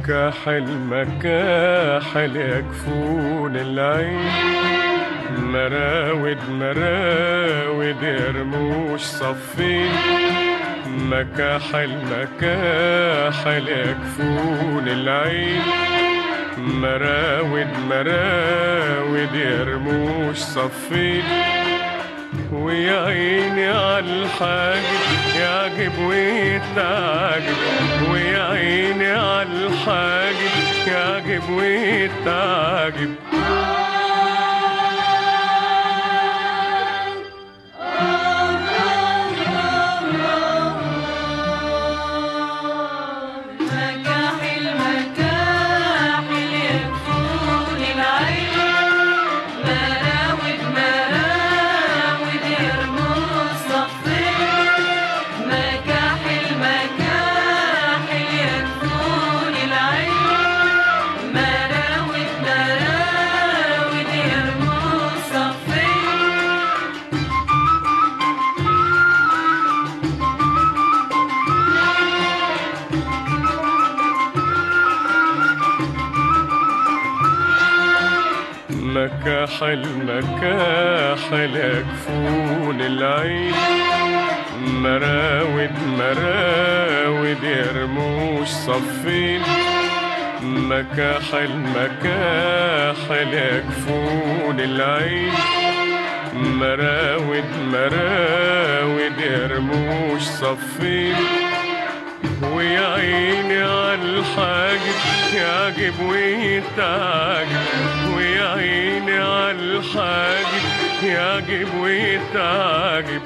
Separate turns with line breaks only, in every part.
مكاحل مكاحل يكفون العين، مراود مراود يرموش صفين. مكاحل مكاحل يكفون العين، مراود مراود يرموش صفين. ويا عيني عالحاجب يعجب ويتعجب، ويا عيني عالحاجب يعجب ويتعجب. مكاحل مكاحل يكفون العين، مراود مراود يرموش صفين. مكاحل مكاحل يكفون العين، مراود مراود يرموش صفين. ويا عيني عالحاجب يعجب ويتعجب، ويا عيني عالحاجب يعجب ويتعجب.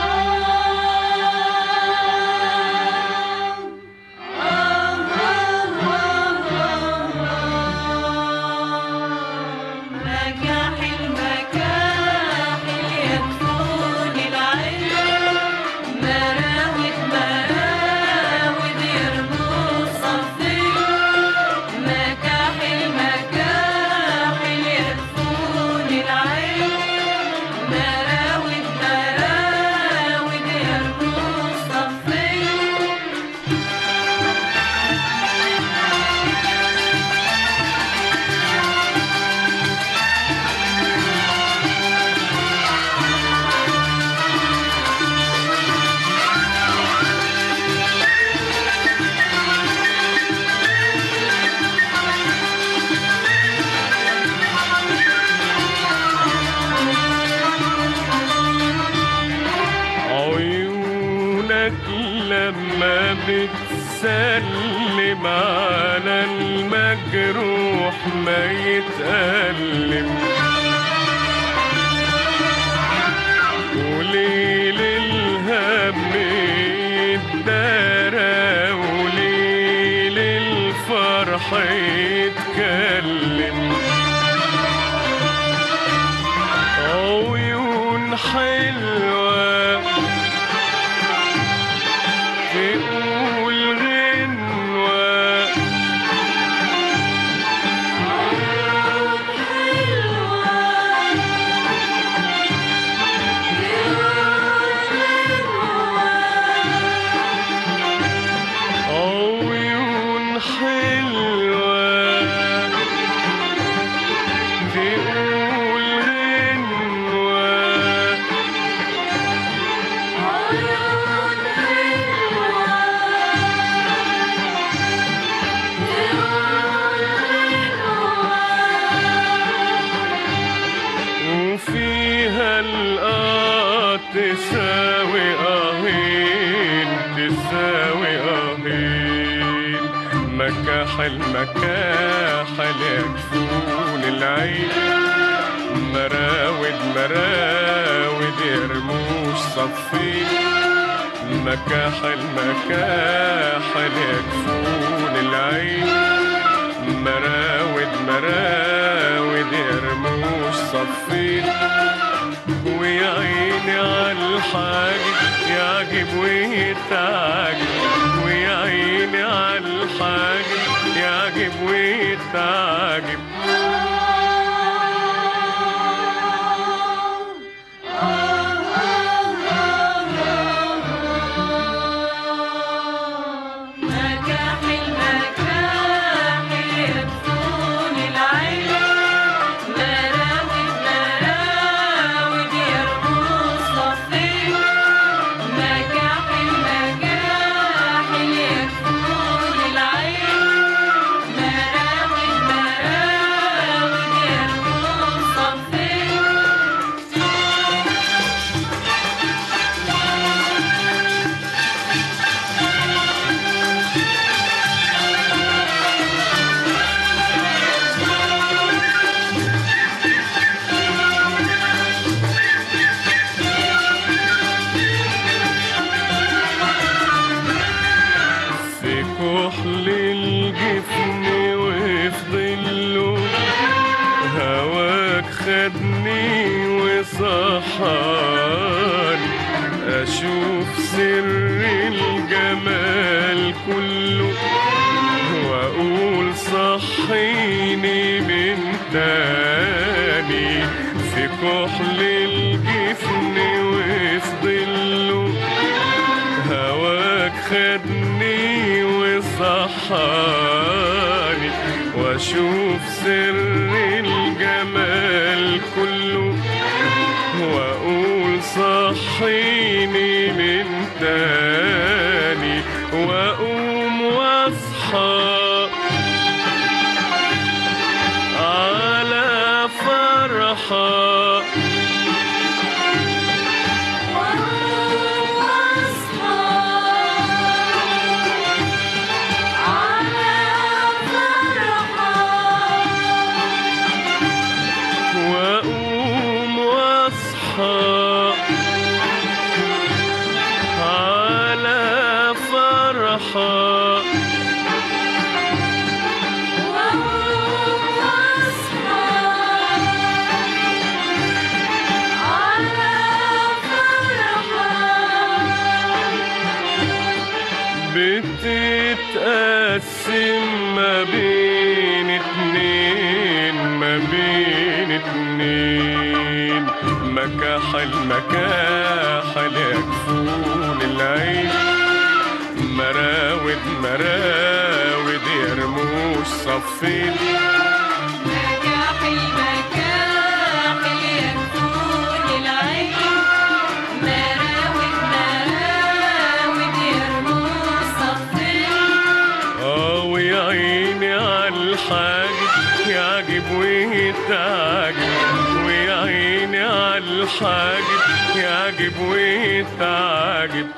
لما بتسلم على المجروح ما يتألم، وليل الهم يتدارى وليل الفرح يتكلم. عيون حلوة تقول غنوة، عيون حلوة تقول غنوة. وفيها الآه تساوي آهين تساوي آهين. مكاحل مكاحل يكفون العين، مراود مراود يرموش صفين. مكاحل مكاحل يكفون العين، مراود مراود يرموش صفين. ويا عيني عالحاجب يعجب ويتعجب، ويا عيني عالحاجب يعجب ويتعجب.
مكاحل مكاحل
خدني وصحاني أشوف سر الجمال كله وأقول صحيني من تاني في كحل الجفن وفي ظله هواك خدني وصحاني وأشوف سر الجمال كله وأقول صحيني من تاني وأقوم وأصحى على فرحة بتتقسم ما بين اتنين مكاحل يكفون العين مراود يرموش صفين
مكاحل يكفون العين مراود يرموش صفين
ويا عيني عالحاجب يعجب ويتعجب ويا عيني عالحاجب يعجب ويتعجب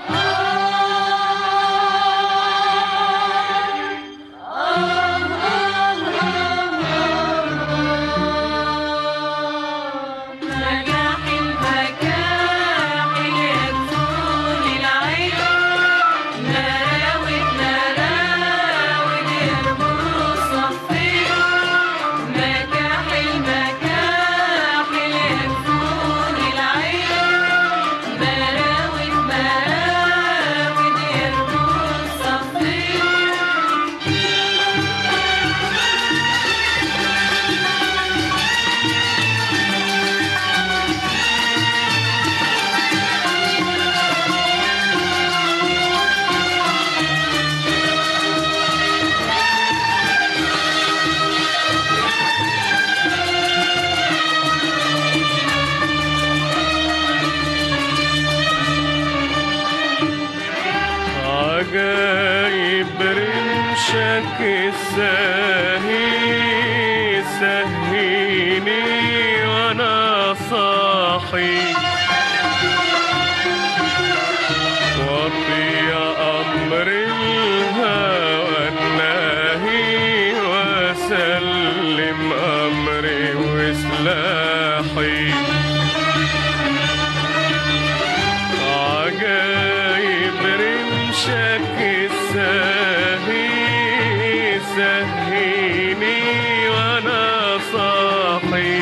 عجايب رمشك الساهي سهيني وانا صاحي وطيع امر الهوى الناهي وسلم امري وسلاحي شك الساهي سهيني وانا صاحي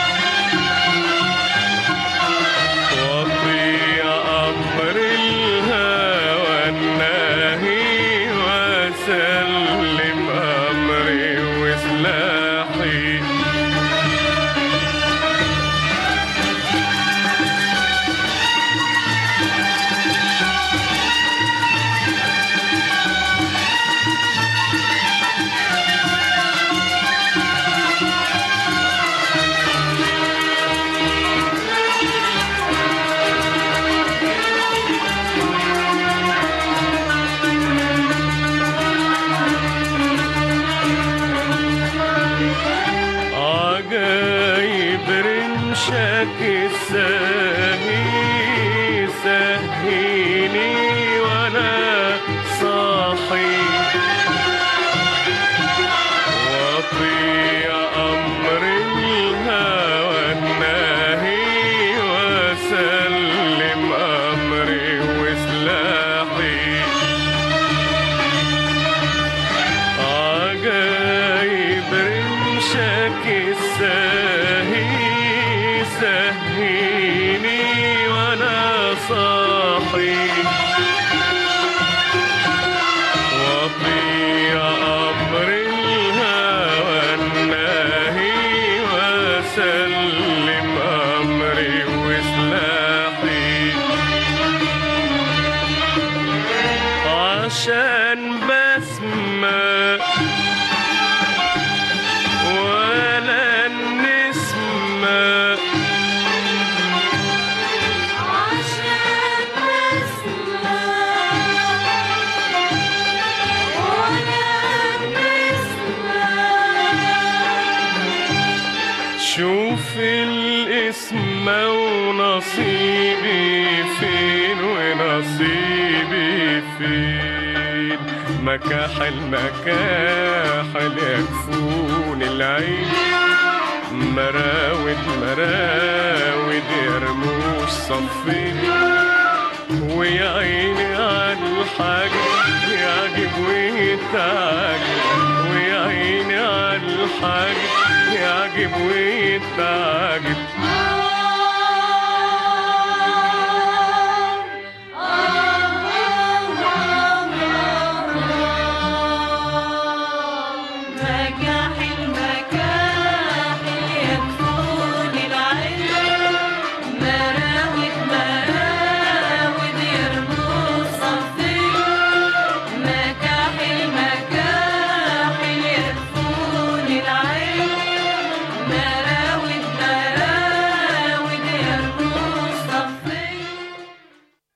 وطيع امر الهوى الناهي وسلم امري وسلاحي شك الساهي سهيني وانا صاحي وطيع امر الهوى الناهي وسلم امري وسلاحي عجايب رمشك الساهي سلاحي واطيع امر الهوى الناهي واسلم امري وسلاحي عشان بسمة ولا النسمة
عشان بسمة ولا نسمة
شوف الاسم ونصيبي فين ونصيبي فين مكاحل مكاحل يكفون العين مراود مراود يرموش صفين ويا عيني على الحاجة يعجب ويتعجب ويا عيني على الحاجة يعجب ويتعجب